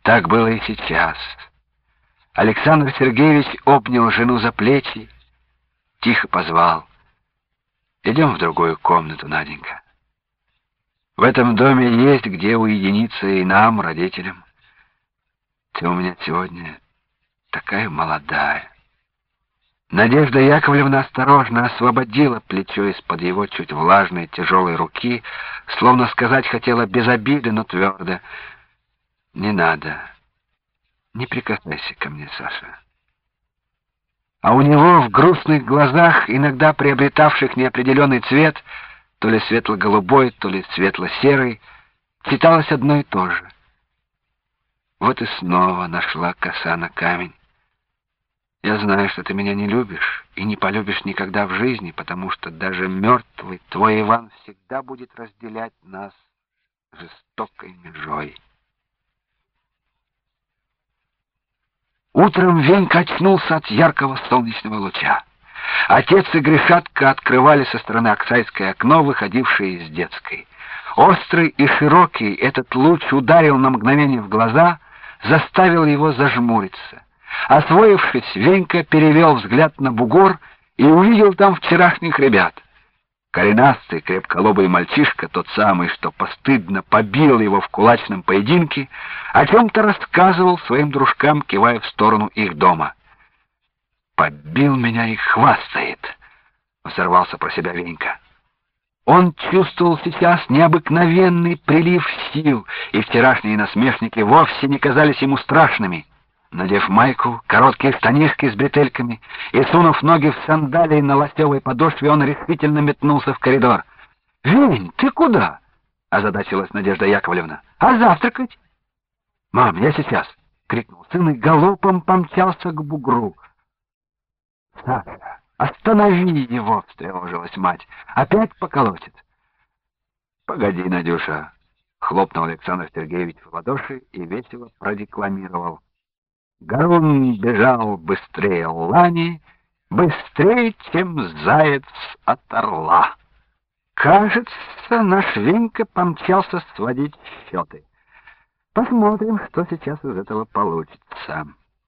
Так было и сейчас. Александр Сергеевич обнял жену за плечи, тихо позвал: «Идем в другую комнату, Наденька. В этом доме есть где уединиться и нам, родителям. Ты у меня сегодня такая молодая». Надежда Яковлевна осторожно освободила плечо из-под его чуть влажной тяжелой руки, словно сказать хотела без обиды, но твердо: «Не надо, не прикасайся ко мне, Саша». А у него в грустных глазах, иногда приобретавших неопределенный цвет, то ли светло-голубой, то ли светло-серый, читалось одно и то же. Вот и снова нашла коса на камень. Я знаю, что ты меня не любишь и не полюбишь никогда в жизни, потому что даже мертвый твой Иван всегда будет разделять нас жестокой межой. Утром Венька очнулся от яркого солнечного луча. Отец и Гришатка открывали со стороны Аксайское окно, выходившее из детской. Острый и широкий этот луч ударил на мгновение в глаза, заставил его зажмуриться. Освоившись, Венька перевел взгляд на бугор и увидел там вчерашних ребят. Коренастый, крепколобый мальчишка, тот самый, что постыдно побил его в кулачном поединке, о чем-то рассказывал своим дружкам, кивая в сторону их дома. «Побил меня и хвастает», — взорвался про себя Венька. Он чувствовал сейчас необыкновенный прилив сил, и вчерашние насмешники вовсе не казались ему страшными. Надев майку, короткие штанишки с бретельками и сунув ноги в сандалии на лосевой подошве, он решительно метнулся в коридор. «Вень, ты куда?» — озадачилась Надежда Яковлевна. «А завтракать?» «Мам, я сейчас!» — крикнул сын и галопом помчался к бугру. «Саша, останови его!» — встревожилась мать. «Опять поколотит!» «Погоди, Надюша!» — хлопнул Александр Сергеевич в ладоши и весело продекламировал. Гарун бежал быстрее лани, быстрее, чем заяц от орла. Кажется, наш Венька помчался сводить счеты. Посмотрим, что сейчас из этого получится.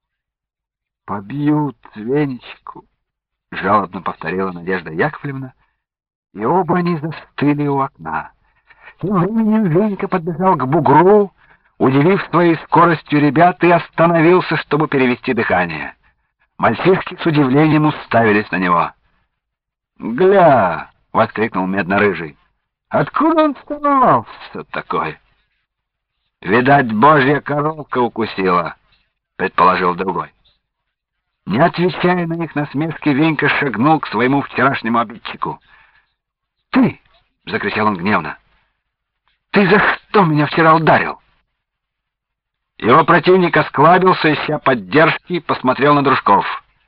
«Побьют Венечку», — жалобно повторила Надежда Яковлевна, и оба они застыли у окна. Тем временем Венька подбежал к бугру, удивив своей скоростью ребят, и остановился, чтобы перевести дыхание. Мальчишки с удивлением уставились на него. «Гля!» — воскликнул медно-рыжий. «Откуда он сорвался такой?» «Видать, божья коровка укусила», — предположил другой. Не отвечая на их насмешки, Венька шагнул к своему вчерашнему обидчику. «Ты!» — закричал он гневно. «Ты за что меня вчера ударил?» Его противник осклабился, ища поддержки, и посмотрел на дружков.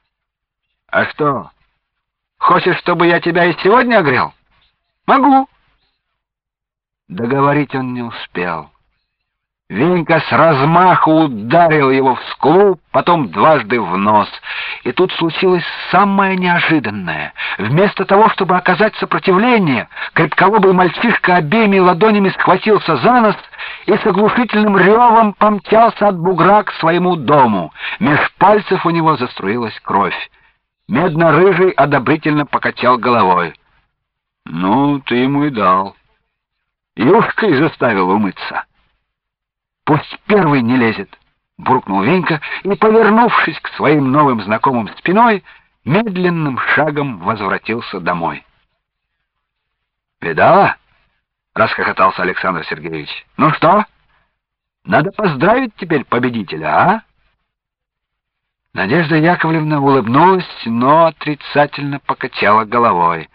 «А что, хочешь, чтобы я тебя и сегодня огрел?» «Могу». Договорить он не успел. Венька с размаху ударил его в скулу, потом дважды в нос. И тут случилось самое неожиданное. Вместо того, чтобы оказать сопротивление, крепколобый мальчишка обеими ладонями схватился за нос и с оглушительным ревом помчался от бугра к своему дому. Меж пальцев у него заструилась кровь. Медно-рыжий одобрительно покачал головой. «Ну, ты ему и дал. Юшкой заставил умыться». «Пусть первый не лезет», — буркнул Венька и, повернувшись к своим новым знакомым спиной, медленным шагом возвратился домой. «Видала?» — расхохотался Александр Сергеевич. «Ну что, надо поздравить теперь победителя, а?» Надежда Яковлевна улыбнулась, но отрицательно покачала головой.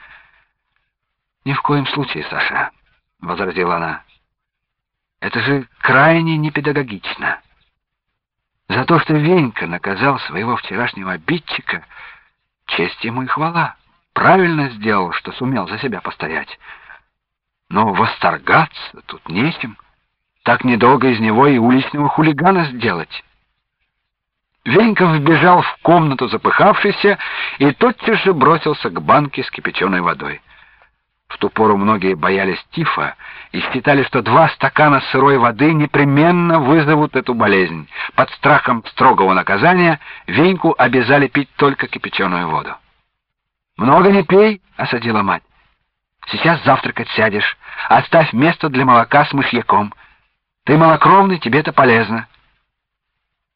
«Ни в коем случае, Саша», — возразила она. «Это же крайне непедагогично. За то, что Венька наказал своего вчерашнего обидчика, честь ему и хвала. Правильно сделал, что сумел за себя постоять. Но восторгаться тут нечем. Так недолго из него и уличного хулигана сделать». Венька вбежал в комнату запыхавшийся и тотчас же бросился к банке с кипяченой водой. В ту пору многие боялись тифа и считали, что 2 стакана сырой воды непременно вызовут эту болезнь. Под страхом строгого наказания Веньку обязали пить только кипяченую воду. «Много не пей», — осадила мать. «Сейчас завтракать сядешь. Оставь место для молока с мышьяком. Ты малокровный, тебе это полезно».